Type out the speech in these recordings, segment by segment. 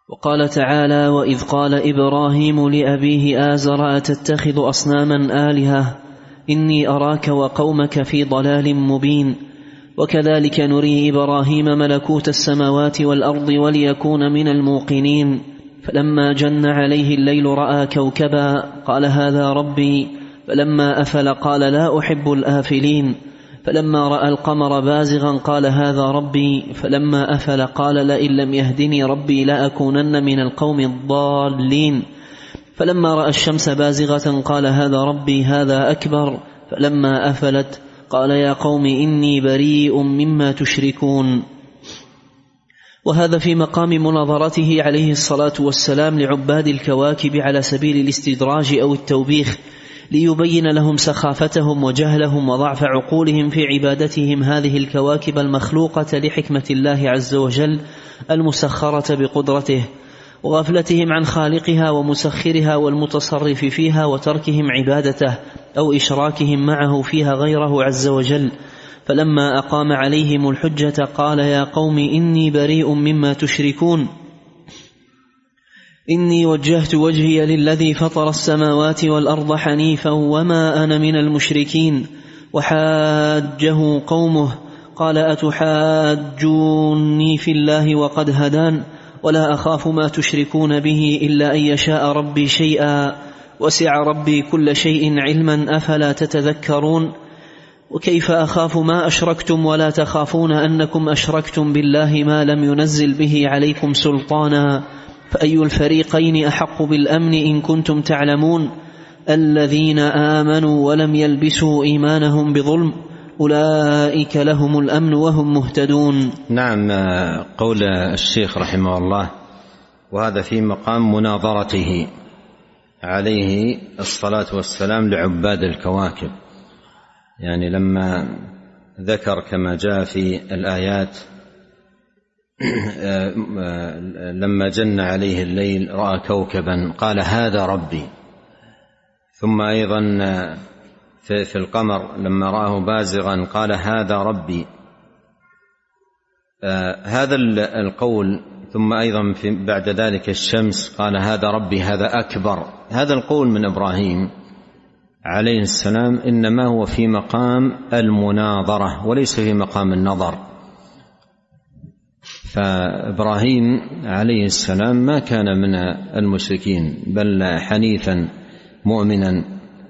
وقال تعالى: وإذ قال إبراهيم لأبيه آزر أتتخذ أصناما آلهة إني أراك وقومك في ضلال مبين. وكذلك نري إبراهيم ملكوت السماوات والأرض وليكون من الموقنين. فلما جن عليه الليل رأى كوكبا قال هذا ربي، فلما أفل قال لا أحب الآفلين. فلما رأى القمر بازغا قال هذا ربي، فلما أفل قال لئن لم يهدني ربي لأكونن من القوم الضالين. فلما رأى الشمس بازغة قال هذا ربي هذا أكبر. فلما أفلت قال يا قوم إني بريء مما تشركون. وهذا في مقام مناظرته عليه الصلاة والسلام لعباد الكواكب على سبيل الاستدراج أو التوبيخ، ليبين لهم سخافتهم وجهلهم وضعف عقولهم في عبادتهم هذه الكواكب المخلوقة لحكمة الله عز وجل المسخرة بقدرته، وغفلتهم عن خالقها ومسخرها والمتصرف فيها، وتركهم عبادته أو إشراكهم معه فيها غيره عز وجل. فلما أقام عليهم الحجة قال يا قوم إني بريء مما تشركون، إني وجهت وجهي للذي فطر السماوات والأرض حنيفا وما أنا من المشركين. وحاجه قومه قال أتحاجوني في الله وقد هدان ولا أخاف ما تشركون به إلا أن يشاء ربي شيئا وسع ربي كل شيء علما أفلا تتذكرون. وكيف أخاف ما أشركتم ولا تخافون أنكم أشركتم بالله ما لم ينزل به عليكم سلطانا فأي الفريقين أحق بالأمن إن كنتم تعلمون. الذين آمنوا ولم يلبسوا إيمانهم بظلم أولئك لهم الأمن وهم مهتدون. نعم، قول الشيخ رحمه الله، وهذا في مقام مناظرته عليه الصلاة والسلام لعباد الكواكب، يعني لما ذكر كما جاء في الآيات لما جن عليه الليل رأى كوكبا قال هذا ربي، ثم أيضا في القمر لما رآه بازغا قال هذا ربي. هذا القول، ثم أيضا بعد ذلك الشمس قال هذا ربي هذا أكبر. هذا القول من إبراهيم عليه السلام إنما هو في مقام المناظرة وليس في مقام النظر. فإبراهيم عليه السلام ما كان من المشركين بل حنيفا مؤمنا،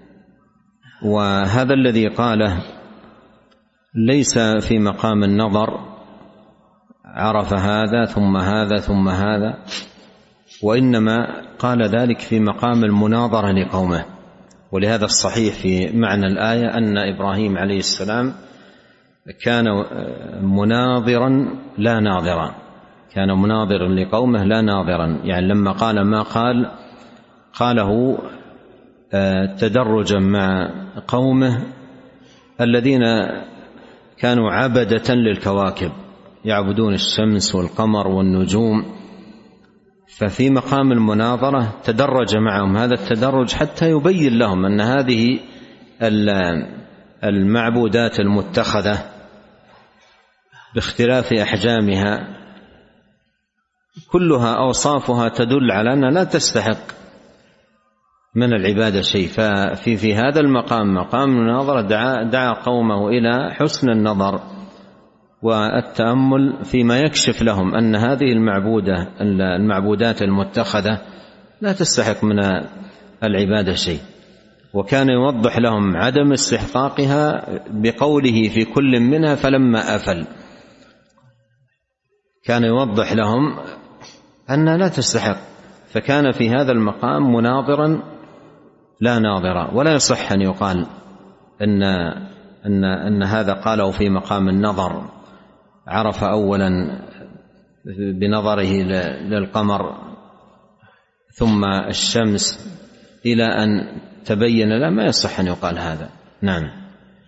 وهذا الذي قاله ليس في مقام النظر، عرف هذا ثم هذا ثم هذا، وإنما قال ذلك في مقام المناظرة لقومه. ولهذا الصحيح في معنى الآية أن إبراهيم عليه السلام كان مناظرا لا ناظرا، كان مناظرا لقومه لا ناظرا، يعني لما قال ما قاله تدرجا مع قومه الذين كانوا عبدة للكواكب يعبدون الشمس والقمر والنجوم، ففي مقام المناظرة تدرج معهم هذا التدرج حتى يبين لهم أن هذه المعبودات المتخذة باختلاف أحجامها كلها أوصافها تدل على أنها لا تستحق من العبادة شيء. ففي هذا المقام مقام المناظرة دعا قومه إلى حسن النظر والتأمل فيما يكشف لهم أن هذه المعبودات المتخذة لا تستحق من العبادة شيء، وكان يوضح لهم عدم استحقاقها بقوله في كل منها فلما أفل، كان يوضح لهم أنها لا تستحق، فكان في هذا المقام مناظرا لا ناظرا. ولا يصح أن يقال أن هذا قاله في مقام النظر، عرف أولا بنظره للقمر ثم الشمس إلى أن تبين لا، ما يصح أن يقال هذا. نعم.